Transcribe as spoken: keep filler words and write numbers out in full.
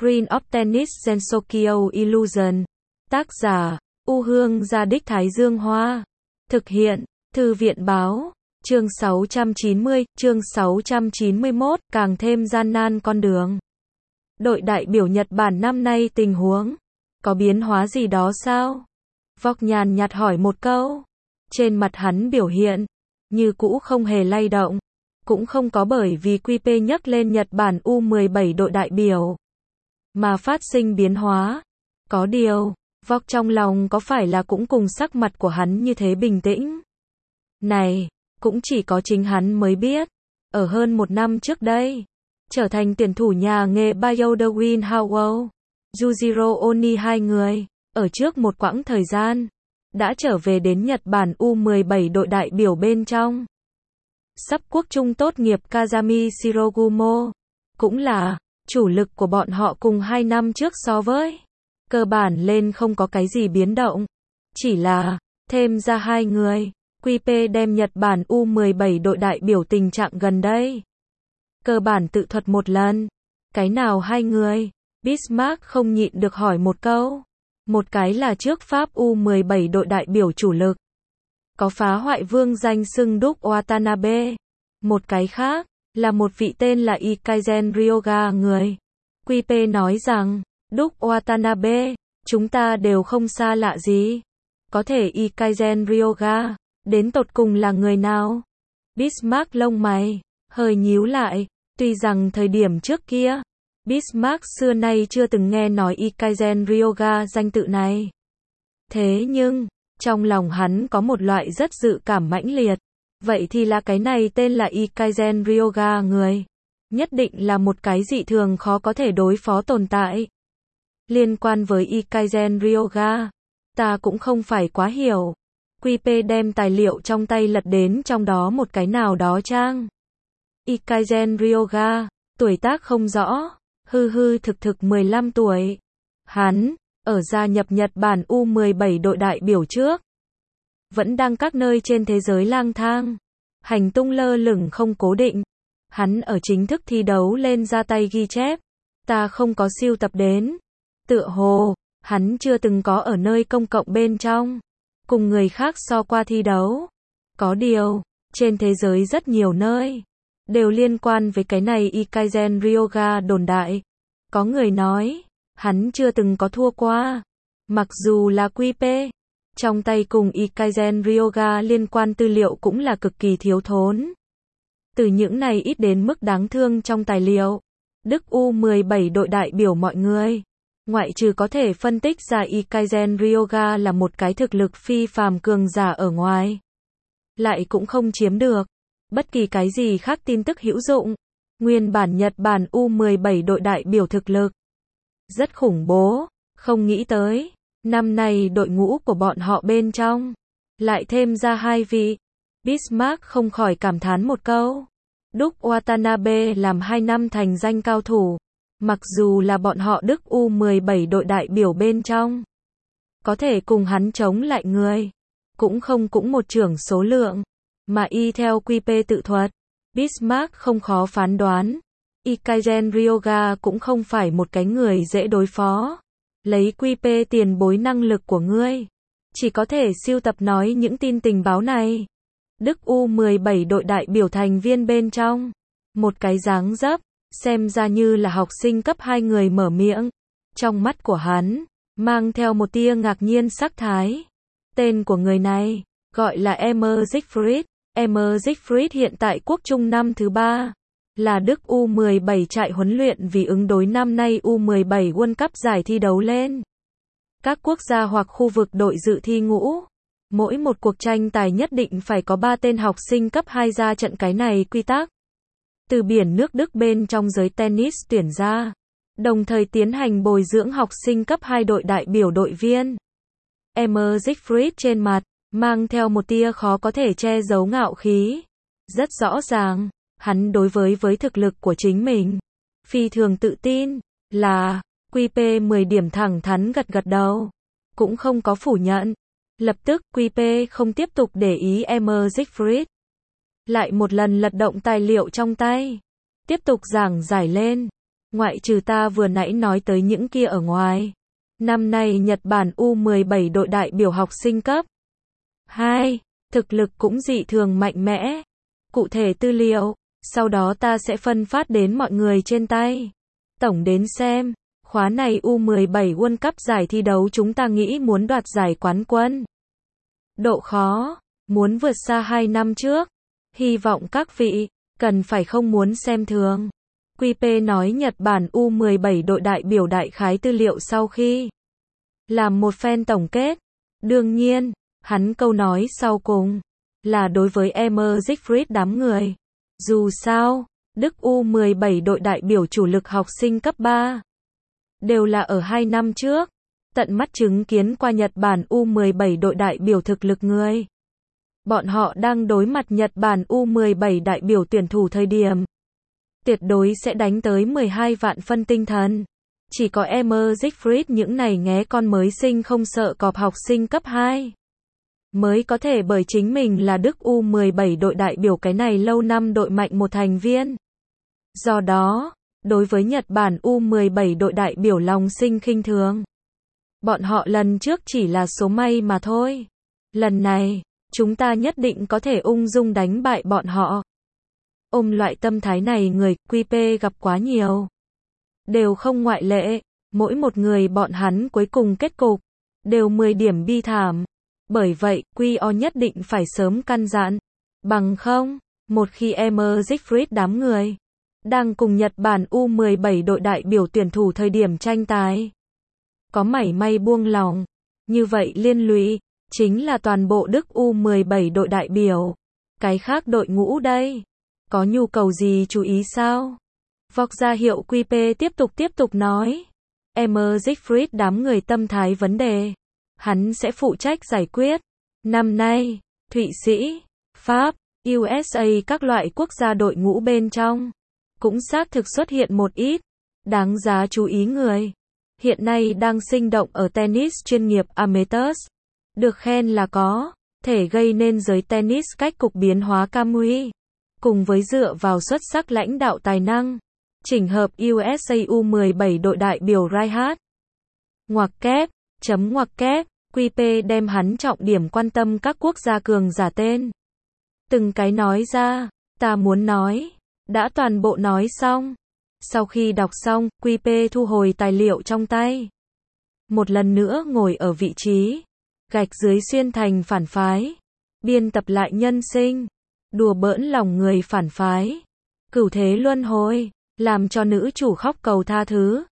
Screen of Tennis Sensokyo Illusion. Tác giả, U Hương Gia Đích Thái Dương Hoa. Thực hiện, Thư viện Báo. Chương sáu trăm chín mươi, chương sáu trăm chín mươi mốt, càng thêm gian nan con đường. Đội đại biểu Nhật Bản năm nay tình huống có biến hóa gì đó sao? Vóc nhàn nhạt hỏi một câu. Trên mặt hắn biểu hiện như cũ không hề lay động, cũng không có bởi vì quy pê nhắc lên Nhật Bản U mười bảy đội đại biểu mà phát sinh biến hóa. Có điều, Vóc trong lòng có phải là cũng cùng sắc mặt của hắn như thế bình tĩnh? Này, cũng chỉ có chính hắn mới biết. Ở hơn một năm trước đây, trở thành tuyển thủ nhà nghề Bioderwin Howell, Yujiro Oni hai người, ở trước một quãng thời gian, đã trở về đến Nhật Bản U mười bảy đội đại biểu bên trong. Sắp quốc trung tốt nghiệp Kazami Shirogumo, cũng là chủ lực của bọn họ cùng hai năm trước so với. Cơ bản lên không có cái gì biến động. Chỉ là, thêm ra hai người, quy pê đem Nhật Bản U mười bảy đội đại biểu tình trạng gần đây. Cơ bản tự thuật một lần. Cái nào hai người? Bismarck không nhịn được hỏi một câu. Một cái là trước Pháp U mười bảy đội đại biểu chủ lực, có phá hoại vương danh xưng Duke Watanabe. Một cái khác, là một vị tên là Ikaisen Ryoga người. quy pê nói rằng, Duke Watanabe, chúng ta đều không xa lạ gì. Có thể Ikaisen Ryoga, đến tột cùng là người nào? Bismarck lông mày hơi nhíu lại, tuy rằng thời điểm trước kia, Bismarck xưa nay chưa từng nghe nói Ikaisen Ryoga danh tự này. Thế nhưng, trong lòng hắn có một loại rất dự cảm mãnh liệt. Vậy thì là cái này tên là Ikaisen Ryoga người. Nhất định là một cái dị thường khó có thể đối phó tồn tại. Liên quan với Ikaisen Ryoga, ta cũng không phải quá hiểu. quy pê đem tài liệu trong tay lật đến trong đó một cái nào đó trang. Ikaisen Ryoga, tuổi tác không rõ, hư hư thực thực mười lăm tuổi. Hắn, ở gia nhập Nhật Bản U mười bảy đội đại biểu trước, vẫn đang các nơi trên thế giới lang thang, hành tung lơ lửng không cố định. Hắn ở chính thức thi đấu lên ra tay ghi chép, ta không có siêu tập đến. Tựa hồ, hắn chưa từng có ở nơi công cộng bên trong, cùng người khác so qua thi đấu. Có điều, trên thế giới rất nhiều nơi, đều liên quan với cái này Ikaisen Ryoga đồn đại. Có người nói, hắn chưa từng có thua qua. Mặc dù là quy pê, trong tay cùng Ikaisen Ryoga liên quan tư liệu cũng là cực kỳ thiếu thốn. Từ những này ít đến mức đáng thương trong tài liệu, Đức U mười bảy đội đại biểu mọi người, ngoại trừ có thể phân tích ra Ikaisen Ryoga là một cái thực lực phi phàm cường giả ở ngoài, lại cũng không chiếm được bất kỳ cái gì khác tin tức hữu dụng. Nguyên bản Nhật Bản U mười bảy đội đại biểu thực lực rất khủng bố, không nghĩ tới, năm nay đội ngũ của bọn họ bên trong lại thêm ra hai vị. Bismarck không khỏi cảm thán một câu. Duke Watanabe làm hai năm thành danh cao thủ, mặc dù là bọn họ Đức U mười bảy đội đại biểu bên trong, có thể cùng hắn chống lại người, cũng không cũng một trưởng số lượng, mà y theo quy pê tự thuật, Bismarck không khó phán đoán, Ikaisen Ryoga cũng không phải một cái người dễ đối phó. Lấy quy pê tiền bối năng lực của ngươi, chỉ có thể siêu tập nói những tin tình báo này. Đức U mười bảy đội đại biểu thành viên bên trong, một cái dáng dấp, xem ra như là học sinh cấp hai người mở miệng. Trong mắt của hắn, mang theo một tia ngạc nhiên sắc thái. Tên của người này, gọi là Emmer Siegfried. Emmer Siegfried hiện tại quốc trung năm thứ ba, là Đức U mười bảy trại huấn luyện vì ứng đối năm nay U mười bảy World Cup giải thi đấu lên. Các quốc gia hoặc khu vực đội dự thi ngũ. Mỗi một cuộc tranh tài nhất định phải có ba tên học sinh cấp hai ra trận, cái này quy tắc từ biển nước Đức bên trong giới tennis tuyển ra, đồng thời tiến hành bồi dưỡng học sinh cấp hai đội đại biểu đội viên. Emmer Siegfried trên mặt, mang theo một tia khó có thể che giấu ngạo khí. Rất rõ ràng, hắn đối với với thực lực của chính mình, phi thường tự tin, là, quy pê mười điểm thẳng thắn gật gật đầu, cũng không có phủ nhận. Lập tức, quy pê không tiếp tục để ý Emmer Siegfried. Lại một lần lật động tài liệu trong tay, tiếp tục giảng giải lên. Ngoại trừ ta vừa nãy nói tới những kia ở ngoài. Năm nay Nhật Bản U mười bảy đội đại biểu học sinh cấp hai, thực lực cũng dị thường mạnh mẽ. Cụ thể tư liệu, sau đó ta sẽ phân phát đến mọi người trên tay. Tổng đến xem, khóa này U mười bảy World Cup giải thi đấu chúng ta nghĩ muốn đoạt giải quán quân. Độ khó, muốn vượt xa hai năm trước. Hy vọng các vị, cần phải không muốn xem thường. quy pê nói Nhật Bản U mười bảy đội đại biểu đại khái tư liệu sau khi làm một phen tổng kết. Đương nhiên, hắn câu nói sau cùng là đối với Emmer Siegfried đám người. Dù sao, Đức U mười bảy đội đại biểu chủ lực học sinh cấp ba đều là ở hai năm trước, tận mắt chứng kiến qua Nhật Bản U mười bảy đội đại biểu thực lực người. Bọn họ đang đối mặt Nhật Bản U mười bảy đại biểu tuyển thủ thời điểm tuyệt đối sẽ đánh tới mười hai vạn phân tinh thần. Chỉ có Emmer Siegfried những này nghé con mới sinh không sợ cọp học sinh cấp hai mới có thể bởi chính mình là Đức U mười bảy đội đại biểu cái này lâu năm đội mạnh một thành viên. Do đó, đối với Nhật Bản U mười bảy đội đại biểu lòng sinh khinh thường. Bọn họ lần trước chỉ là số may mà thôi. Lần này, chúng ta nhất định có thể ung dung đánh bại bọn họ. Ôm loại tâm thái này người quy pê gặp quá nhiều. Đều không ngoại lệ, mỗi một người bọn hắn cuối cùng kết cục đều mười điểm bi thảm. Bởi vậy, quy o nhất định phải sớm căn dặn. Bằng không, một khi Emmer Siegfried đám người đang cùng Nhật Bản U mười bảy đội đại biểu tuyển thủ thời điểm tranh tài có mảy may buông lòng, như vậy liên lụy chính là toàn bộ Đức U mười bảy đội đại biểu. Cái khác đội ngũ đây, có nhu cầu gì chú ý sao? Vọc ra hiệu quy pê tiếp tục tiếp tục nói. Emmer Siegfried đám người tâm thái vấn đề, hắn sẽ phụ trách giải quyết. Năm nay, Thụy Sĩ, Pháp, u ét a các loại quốc gia đội ngũ bên trong cũng xác thực xuất hiện một ít đáng giá chú ý người. Hiện nay đang sinh động ở tennis chuyên nghiệp Amateurs. Được khen là có thể gây nên giới tennis cách cục biến hóa Camry. Cùng với dựa vào xuất sắc lãnh đạo tài năng, chỉnh hợp u ét a U mười bảy đội đại biểu Reinhard. Ngoặc kép, chấm ngoặc kép, quy pê đem hắn trọng điểm quan tâm các quốc gia cường giả tên. Từng cái nói ra, ta muốn nói, đã toàn bộ nói xong. Sau khi đọc xong, quy pê thu hồi tài liệu trong tay. Một lần nữa ngồi ở vị trí gạch dưới xuyên thành phản phái, biên tập lại nhân sinh, đùa bỡn lòng người phản phái, cửu thế luân hồi, làm cho nữ chủ khóc cầu tha thứ.